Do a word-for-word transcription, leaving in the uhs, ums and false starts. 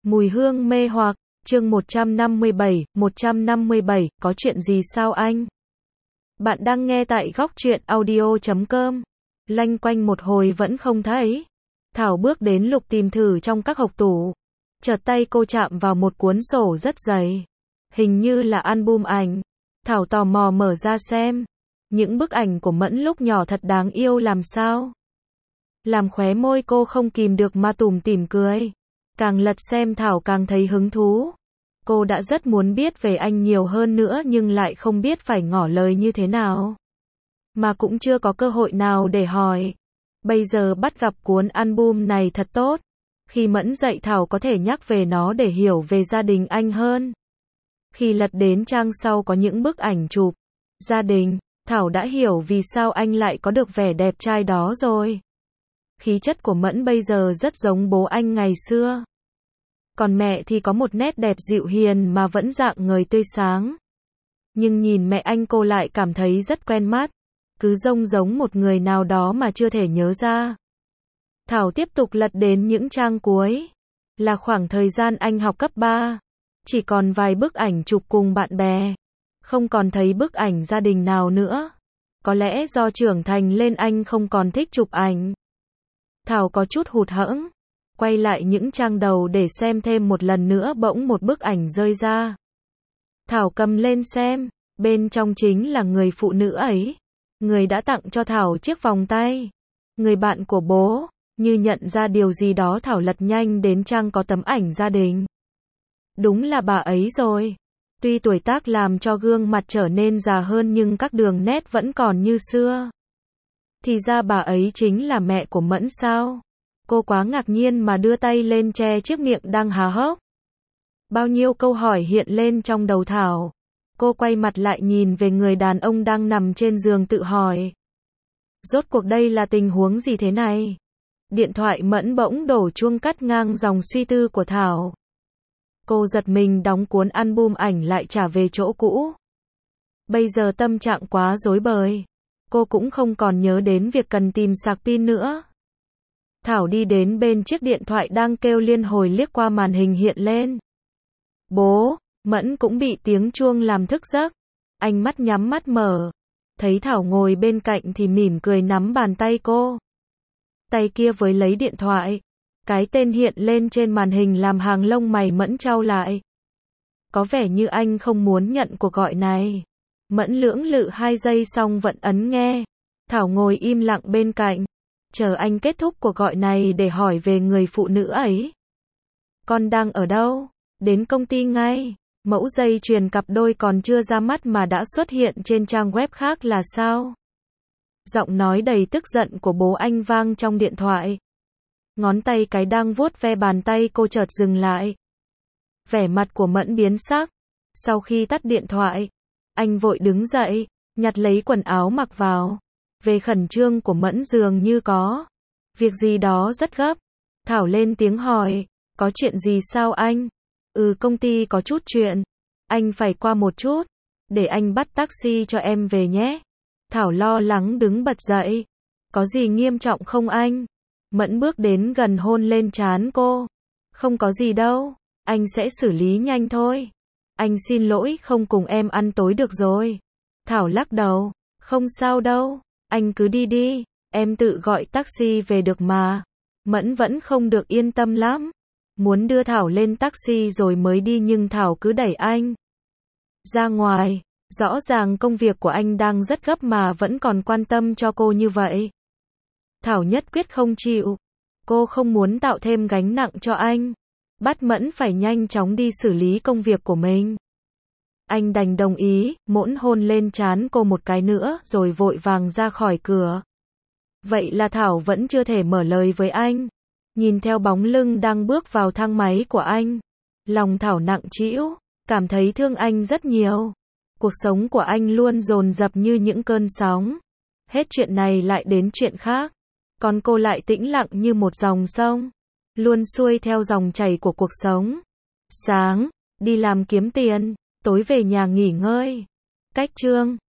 Mùi hương mê hoặc, chương một trăm năm mươi bảy, một trăm năm mươi bảy, có chuyện gì sao anh? Bạn đang nghe tại góc truyện audio chấm com. Lanh quanh một hồi vẫn không thấy. Thảo bước đến lục tìm thử trong các hộc tủ. Chợt tay cô chạm vào một cuốn sổ rất dày. Hình như là album ảnh. Thảo tò mò mở ra xem. Những bức ảnh của Mẫn lúc nhỏ thật đáng yêu làm sao. Làm khóe môi cô không kìm được mà tủm tỉm cười. Càng lật xem Thảo càng thấy hứng thú. Cô đã rất muốn biết về anh nhiều hơn nữa nhưng lại không biết phải ngỏ lời như thế nào. Mà cũng chưa có cơ hội nào để hỏi. Bây giờ bắt gặp cuốn album này thật tốt. Khi Mẫn dạy Thảo có thể nhắc về nó để hiểu về gia đình anh hơn. Khi lật đến trang sau có những bức ảnh chụp gia đình, Thảo đã hiểu vì sao anh lại có được vẻ đẹp trai đó rồi. Khí chất của Mẫn bây giờ rất giống bố anh ngày xưa. Còn mẹ thì có một nét đẹp dịu hiền mà vẫn rạng ngời tươi sáng. Nhưng nhìn mẹ anh cô lại cảm thấy rất quen mắt. Cứ trông giống một người nào đó mà chưa thể nhớ ra. Thảo tiếp tục lật đến những trang cuối. Là khoảng thời gian anh học cấp ba. Chỉ còn vài bức ảnh chụp cùng bạn bè. Không còn thấy bức ảnh gia đình nào nữa. Có lẽ do trưởng thành lên anh không còn thích chụp ảnh. Thảo có chút hụt hẫng. Quay lại những trang đầu để xem thêm một lần nữa bỗng một bức ảnh rơi ra. Thảo cầm lên xem. Bên trong chính là người phụ nữ ấy. Người đã tặng cho Thảo chiếc vòng tay. Người bạn của bố. Như nhận ra điều gì đó Thảo lật nhanh đến trang có tấm ảnh gia đình. Đúng là bà ấy rồi. Tuy tuổi tác làm cho gương mặt trở nên già hơn nhưng các đường nét vẫn còn như xưa. Thì ra bà ấy chính là mẹ của Mẫn sao? Cô quá ngạc nhiên mà đưa tay lên che chiếc miệng đang há hốc. Bao nhiêu câu hỏi hiện lên trong đầu Thảo. Cô quay mặt lại nhìn về người đàn ông đang nằm trên giường tự hỏi. Rốt cuộc đây là tình huống gì thế này? Điện thoại Mẫn bỗng đổ chuông cắt ngang dòng suy tư của Thảo. Cô giật mình đóng cuốn album ảnh lại trả về chỗ cũ. Bây giờ tâm trạng quá rối bời. Cô cũng không còn nhớ đến việc cần tìm sạc pin nữa. Thảo đi đến bên chiếc điện thoại đang kêu liên hồi liếc qua màn hình hiện lên. Bố, Mẫn cũng bị tiếng chuông làm thức giấc. Anh mắt nhắm mắt mở. Thấy Thảo ngồi bên cạnh thì mỉm cười nắm bàn tay cô. Tay kia với lấy điện thoại. Cái tên hiện lên trên màn hình làm hàng lông mày Mẫn chau lại. Có vẻ như anh không muốn nhận cuộc gọi này. Mẫn lưỡng lự hai giây xong vẫn ấn nghe. Thảo ngồi im lặng bên cạnh. Chờ anh kết thúc cuộc gọi này để hỏi về người phụ nữ ấy. Con đang ở đâu? Đến công ty ngay. Mẫu dây chuyền cặp đôi còn chưa ra mắt mà đã xuất hiện trên trang web khác là sao? Giọng nói đầy tức giận của bố anh vang trong điện thoại. Ngón tay cái đang vuốt ve bàn tay cô chợt dừng lại. Vẻ mặt của Mẫn biến sắc. Sau khi tắt điện thoại, anh vội đứng dậy, nhặt lấy quần áo mặc vào. Về khẩn trương của Mẫn dường như có việc gì đó rất gấp. Thảo lên tiếng hỏi, có chuyện gì sao anh? Ừ, công ty có chút chuyện. Anh phải qua một chút. Để anh bắt taxi cho em về nhé. Thảo lo lắng đứng bật dậy. Có gì nghiêm trọng không anh? Mẫn bước đến gần hôn lên trán cô. Không có gì đâu. Anh sẽ xử lý nhanh thôi. Anh xin lỗi không cùng em ăn tối được rồi. Thảo lắc đầu. Không sao đâu. Anh cứ đi đi. Em tự gọi taxi về được mà. Mẫn vẫn không được yên tâm lắm. Muốn đưa Thảo lên taxi rồi mới đi nhưng Thảo cứ đẩy anh ra ngoài. Rõ ràng công việc của anh đang rất gấp mà vẫn còn quan tâm cho cô như vậy. Thảo nhất quyết không chịu. Cô không muốn tạo thêm gánh nặng cho anh. Bắt Mẫn phải nhanh chóng đi xử lý công việc của mình. Anh đành đồng ý, mỗn hôn lên trán cô một cái nữa rồi vội vàng ra khỏi cửa. Vậy là Thảo vẫn chưa thể mở lời với anh. Nhìn theo bóng lưng đang bước vào thang máy của anh. Lòng Thảo nặng trĩu, cảm thấy thương anh rất nhiều. Cuộc sống của anh luôn dồn dập như những cơn sóng. Hết chuyện này lại đến chuyện khác. Còn cô lại tĩnh lặng như một dòng sông. Luôn xuôi theo dòng chảy của cuộc sống. Sáng, đi làm kiếm tiền. Tối về nhà nghỉ ngơi. Cách chương